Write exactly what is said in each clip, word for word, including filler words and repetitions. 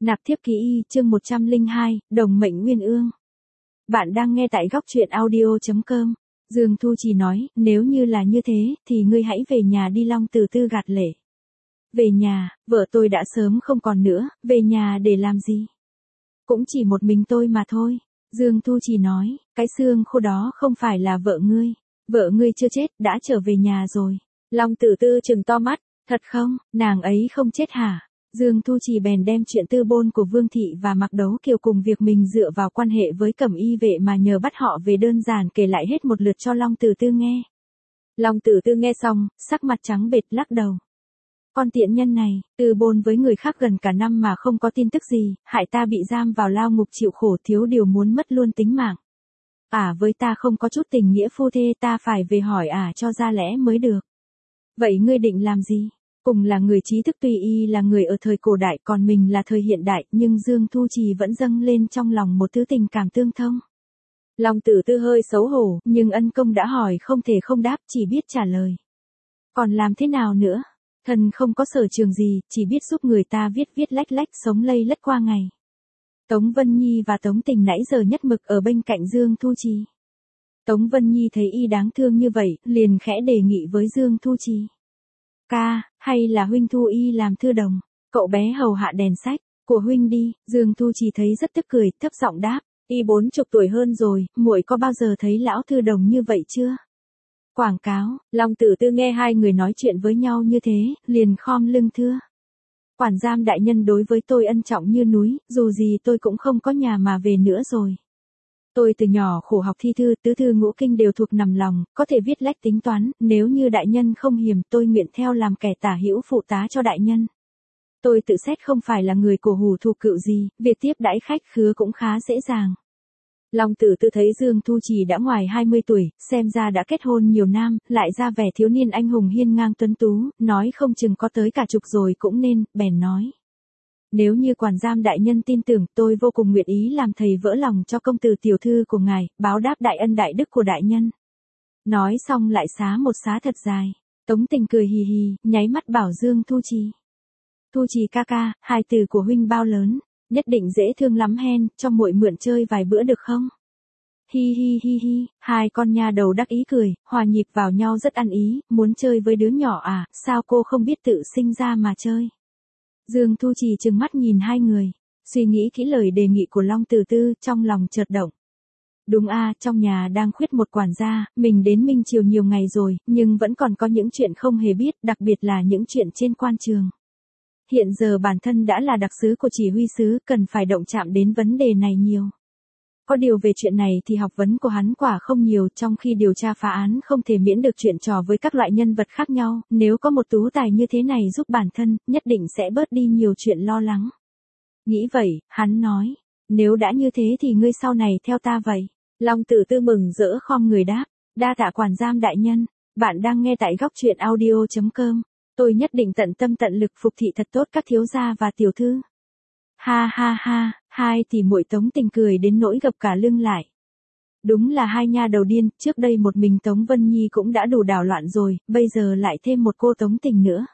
Nạp thiếp ký y chương một trăm lẻ hai, Đồng mệnh nguyên ương. Bạn đang nghe tại góc truyện audio chấm com. Dương Thu Trì nói, nếu như là như thế, thì ngươi hãy về nhà đi. Long Tử Tư gạt lệ. Về nhà, vợ tôi đã sớm không còn nữa, về nhà để làm gì? Cũng chỉ một mình tôi mà thôi. Dương Thu Trì nói, cái xương khô đó không phải là vợ ngươi. Vợ ngươi chưa chết, đã trở về nhà rồi. Long Tử Tư trừng to mắt, thật không, nàng ấy không chết hả? Dương Thu Trì bèn đem chuyện tư bôn của Vương Thị và Mạc Đấu Kiều cùng việc mình dựa vào quan hệ với Cẩm Y vệ mà nhờ bắt họ về đơn giản kể lại hết một lượt cho Long Tử Tư nghe. Long Tử Tư nghe xong, sắc mặt trắng bệch lắc đầu. Con tiện nhân này, tư bôn với người khác gần cả năm mà không có tin tức gì, hại ta bị giam vào lao ngục chịu khổ, thiếu điều muốn mất luôn tính mạng. Ả với ta không có chút tình nghĩa phu thê, ta phải về hỏi Ả cho ra lẽ mới được. Vậy ngươi định làm gì? Cùng là người trí thức, tuy y là người ở thời cổ đại còn mình là thời hiện đại, nhưng Dương Thu Trì vẫn dâng lên trong lòng một thứ tình cảm tương thông. Long Tử Tư hơi xấu hổ, nhưng ân công đã hỏi không thể không đáp, chỉ biết trả lời. Còn làm thế nào nữa? Thần không có sở trường gì, chỉ biết giúp người ta viết viết lách lách sống lây lất qua ngày. Tống Vân Nhi và Tống Tình nãy giờ nhất mực ở bên cạnh Dương Thu Trì. Tống Vân Nhi thấy y đáng thương như vậy, liền khẽ đề nghị với Dương Thu Trì. Ca, hay là huynh thu y làm thư đồng, cậu bé hầu hạ đèn sách của huynh đi. Dương Thu Trì thấy rất tức cười, thấp giọng đáp, y bốn chục tuổi hơn rồi, muội có bao giờ thấy lão thư đồng như vậy chưa? Quảng cáo. Long Tử Tư nghe hai người nói chuyện với nhau như thế, liền khom lưng thưa. Quản giam đại nhân đối với tôi ân trọng như núi, dù gì tôi cũng không có nhà mà về nữa rồi. Tôi từ nhỏ khổ học thi thư, tứ thư ngũ kinh đều thuộc nằm lòng, có thể viết lách tính toán, nếu như đại nhân không hiềm, tôi nguyện theo làm kẻ tả hữu phụ tá cho đại nhân. Tôi tự xét không phải là người cổ hủ thù cựu gì, việc tiếp đãi khách khứa cũng khá dễ dàng. Long Tử Tư thấy Dương Thu Trì đã ngoài hai mươi tuổi, xem ra đã kết hôn nhiều năm, lại ra vẻ thiếu niên anh hùng hiên ngang tuấn tú, nói không chừng có tới cả chục rồi cũng nên, bèn nói. Nếu như quản giam đại nhân tin tưởng, tôi vô cùng nguyện ý làm thầy vỡ lòng cho công tử tiểu thư của ngài, báo đáp đại ân đại đức của đại nhân. Nói xong lại xá một xá thật dài. Tống Tình cười hì hì, nháy mắt bảo Dương Thu Trì. Thu Trì ca ca, hài tử của huynh bao lớn, nhất định dễ thương lắm hen, cho muội mượn chơi vài bữa được không? Hi hi hi hi, hai con nha đầu đắc ý cười, hòa nhịp vào nhau rất ăn ý, muốn chơi với đứa nhỏ à, sao cô không biết tự sinh ra mà chơi? Dương Thu Trì trừng mắt nhìn hai người, suy nghĩ kỹ lời đề nghị của Long Tử Tư, trong lòng chợt động. Đúng a, trong nhà đang khuyết một quản gia, mình đến Minh Triều nhiều ngày rồi, nhưng vẫn còn có những chuyện không hề biết, đặc biệt là những chuyện trên quan trường. Hiện giờ bản thân đã là đặc sứ của chỉ huy sứ, cần phải động chạm đến vấn đề này nhiều. Có điều về chuyện này thì học vấn của hắn quả không nhiều, trong khi điều tra phá án không thể miễn được chuyện trò với các loại nhân vật khác nhau, nếu có một tú tài như thế này giúp bản thân, nhất định sẽ bớt đi nhiều chuyện lo lắng. Nghĩ vậy, hắn nói, nếu đã như thế thì ngươi sau này theo ta vậy. Long Tử Tư mừng rỡ khom người đáp, đa tạ quản giam đại nhân. Bạn đang nghe tại góc truyện audio chấm com. Tôi nhất định tận tâm tận lực phục thị thật tốt các thiếu gia và tiểu thư. Ha ha ha, hai tỷ muội Tống Tình cười đến nỗi gập cả lưng lại. Đúng là hai nha đầu điên, trước đây một mình Tống Vân Nhi cũng đã đủ đảo loạn rồi, bây giờ lại thêm một cô Tống Tình nữa.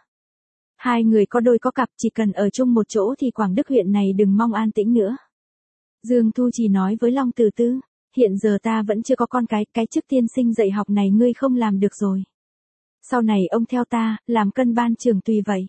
Hai người có đôi có cặp, chỉ cần ở chung một chỗ thì Quảng Đức huyện này đừng mong an tĩnh nữa. Dương Thu Trì nói với Long Tử Tư, hiện giờ ta vẫn chưa có con cái, cái chức tiên sinh dạy học này ngươi không làm được rồi. Sau này ông theo ta, làm cân ban trưởng tùy vậy.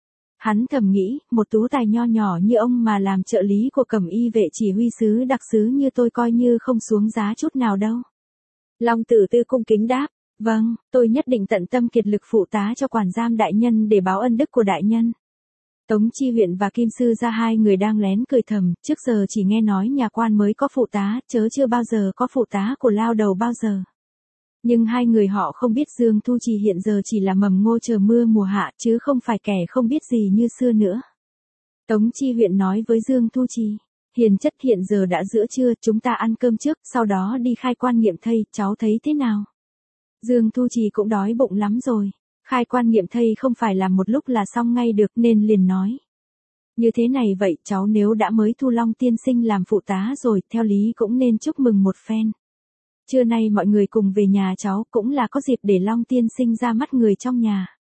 Hắn thầm nghĩ, một tú tài nho nhỏ như ông mà làm trợ lý của Cẩm Y vệ chỉ huy sứ đặc sứ như tôi coi như không xuống giá chút nào đâu. Long Tử Tư cung kính đáp, vâng, tôi nhất định tận tâm kiệt lực phụ tá cho quản giam đại nhân để báo ân đức của đại nhân. Tống Chi Huyện và Kim Sư ra hai người đang lén cười thầm, trước giờ chỉ nghe nói nhà quan mới có phụ tá, chớ chưa bao giờ có phụ tá của lao đầu bao giờ. Nhưng hai người họ không biết Dương Thu Trì hiện giờ chỉ là mầm ngô chờ mưa mùa hạ, chứ không phải kẻ không biết gì như xưa nữa. Tống Chi Huyện nói với Dương Thu Trì, hiền chất hiện giờ đã giữa trưa, chúng ta ăn cơm trước, sau đó đi khai quan nghiệm thây, cháu thấy thế nào? Dương Thu Trì cũng đói bụng lắm rồi, khai quan nghiệm thây không phải làm một lúc là xong ngay được nên liền nói. Như thế này vậy, cháu nếu đã mới thu Long tiên sinh làm phụ tá rồi, theo lý cũng nên chúc mừng một phen. Trưa nay mọi người cùng về nhà cháu, cũng là có dịp để Long tiên sinh ra mắt người trong nhà.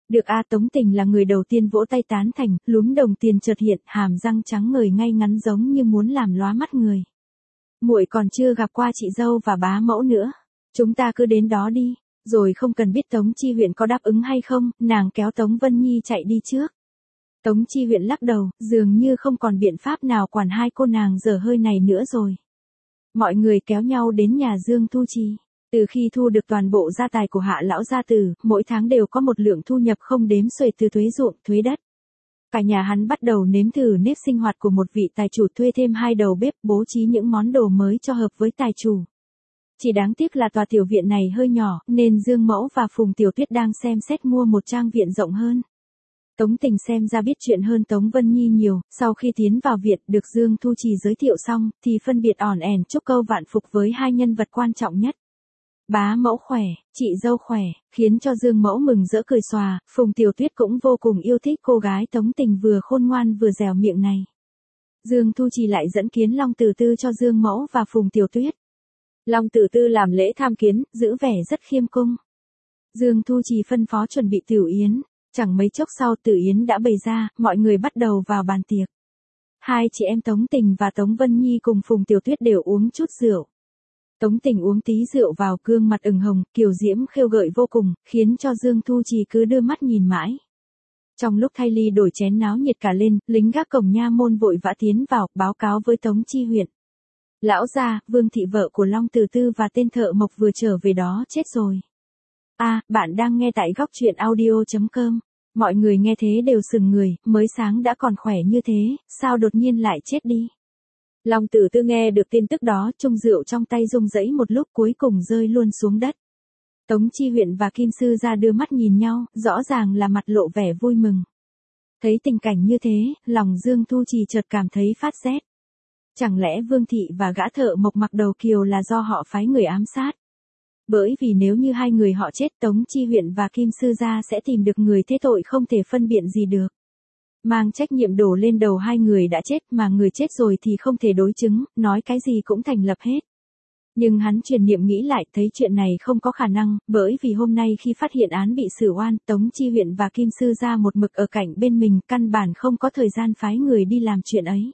Được a, Tống Tình là người đầu tiên vỗ tay tán thành, lúm đồng tiền chợt hiện, hàm răng trắng ngời ngay ngắn giống như muốn làm lóa mắt người. Muội còn chưa gặp qua chị dâu và bá mẫu nữa, chúng ta cứ đến đó đi. Rồi không cần biết Tống Chi Huyện có đáp ứng hay không, nàng kéo Tống Vân Nhi chạy đi trước. Tống Chi Huyện lắc đầu, dường như không còn biện pháp nào quản hai cô nàng dở hơi này nữa rồi. Mọi người kéo nhau đến nhà Dương Thu Trì. Từ khi thu được toàn bộ gia tài của Hạ lão gia tử, mỗi tháng đều có một lượng thu nhập không đếm xuể từ thuế ruộng, thuế đất. Cả nhà hắn bắt đầu nếm thử nếp sinh hoạt của một vị tài chủ, thuê thêm hai đầu bếp, bố trí những món đồ mới cho hợp với tài chủ. Chỉ đáng tiếc là tòa tiểu viện này hơi nhỏ, nên Dương Mẫu và Phùng Tiểu Tuyết đang xem xét mua một trang viện rộng hơn. Tống Tình xem ra biết chuyện hơn Tống Vân Nhi nhiều, sau khi tiến vào viện được Dương Thu Trì giới thiệu xong, thì phân biệt ỏn ẻn chúc câu vạn phục với hai nhân vật quan trọng nhất. Bá mẫu khỏe, chị dâu khỏe, khiến cho Dương Mẫu mừng rỡ cười xòa, Phùng Tiểu Tuyết cũng vô cùng yêu thích cô gái Tống Tình vừa khôn ngoan vừa dẻo miệng này. Dương Thu Trì lại dẫn kiến Long Tử Tư cho Dương Mẫu và Phùng Tiểu Tuyết. Long Tử Tư làm lễ tham kiến, giữ vẻ rất khiêm cung. Dương Thu Trì phân phó chuẩn bị tửu yến, chẳng mấy chốc sau tửu yến đã bày ra, mọi người bắt đầu vào bàn tiệc. Hai chị em Tống Tình và Tống Vân Nhi cùng Phùng Tiểu Tuyết đều uống chút rượu. Tống Tình uống tí rượu vào, gương mặt ửng hồng, kiều diễm khêu gợi vô cùng, khiến cho Dương Thu Trì cứ đưa mắt nhìn mãi. Trong lúc thay ly đổi chén náo nhiệt cả lên, lính gác cổng nha môn vội vã tiến vào, báo cáo với Tống Chi Huyện. Lão gia, Vương thị vợ của Long Tử Tư và tên thợ mộc vừa trở về đó chết rồi. A, à, bạn đang nghe tại góc truyện audio chấm com. Mọi người nghe thế đều sừng người, mới sáng đã còn khỏe như thế, sao đột nhiên lại chết đi. Long Tử Tư nghe được tin tức đó, chung rượu trong tay rung rẩy một lúc cuối cùng rơi luôn xuống đất. Tống Chi Huyện và Kim Sư gia đưa mắt nhìn nhau, rõ ràng là mặt lộ vẻ vui mừng. Thấy tình cảnh như thế, lòng Dương Thu Trì chợt cảm thấy phát rét. Chẳng lẽ Vương thị và gã thợ mộc mặc đầu kiều là do họ phái người ám sát? Bởi vì nếu như hai người họ chết, Tống Chi Huyện và Kim Sư gia sẽ tìm được người thế tội không thể phân biện gì được. Mang trách nhiệm đổ lên đầu hai người đã chết, mà người chết rồi thì không thể đối chứng, nói cái gì cũng thành lập hết. Nhưng hắn truyền niệm nghĩ lại, thấy chuyện này không có khả năng, bởi vì hôm nay khi phát hiện án bị xử oan, Tống Chi Huyện và Kim Sư gia một mực ở cạnh bên mình, căn bản không có thời gian phái người đi làm chuyện ấy.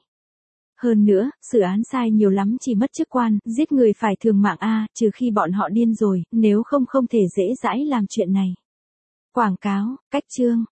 Hơn nữa, xử án sai nhiều lắm chỉ mất chức quan, giết người phải thường mạng a, trừ khi bọn họ điên rồi, nếu không không thể dễ dãi làm chuyện này. Quảng cáo, cách chương.